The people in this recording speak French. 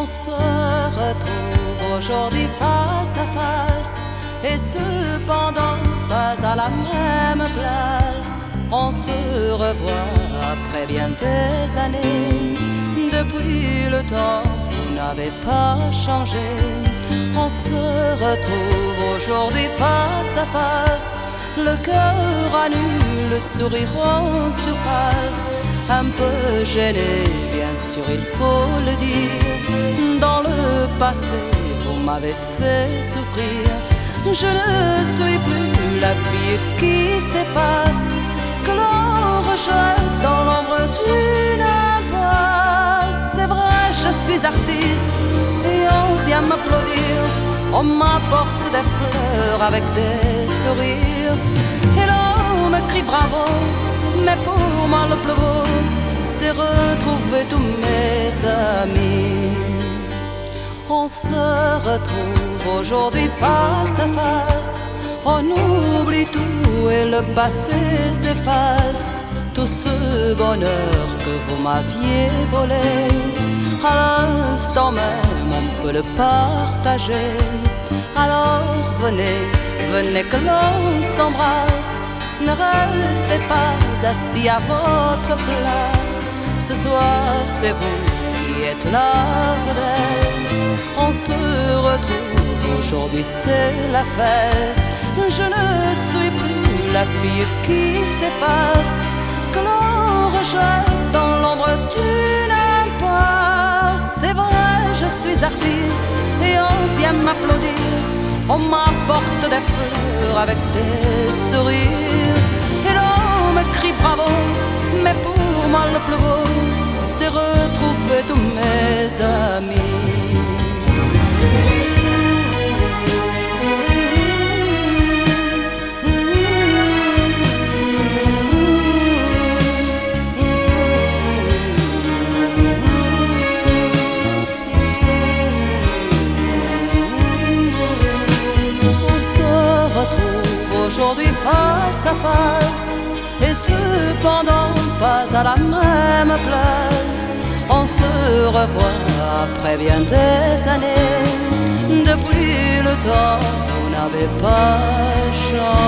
se retrouve aujourd'hui face à face, et cependant pas à la même place. On se revoit après bien des années. Depuis le temps, vous n'avez pas changé. On se retrouve aujourd'hui face à face, le cœur à nu, le sourire en surface. Un peu gêné, bien sûr, il faut le dire. Dans le passé, vous m'avez fait souffrir. Je ne suis plus la fille qui s'efface, que l'on rejette dans l'ombre d'une impasse. C'est vrai, je suis artiste et on vient m'applaudir. On m'apporte des fleurs avec des sourires, et l'on me crie bravo. Mais pour moi le plus beau, c'est retrouver tous mes amis. On se retrouve aujourd'hui face à face. On oublie tout et le passé s'efface. Tout ce bonheur que vous m'aviez volé, à l'instant même on peut le partager. Alors venez, venez que l'on s'embrasse. Ne restez pas assis à votre place. Ce soir c'est vous qui êtes la vedette. On se retrouve aujourd'hui, c'est la fête. Je ne suis plus la fille qui s'efface, que l'on rejette dans l'ombre d'une impasse. C'est vrai, je suis artiste et on vient m'applaudir. On m'apporte des fleurs avec des sourires, et l'on me crie bravo. Mais pour moi le plus beau, c'est retrouver tous mes amis. Aujourd'hui face à face, et cependant pas à la même place. On se revoit après bien des années. Depuis le temps, vous n'avez pas changé.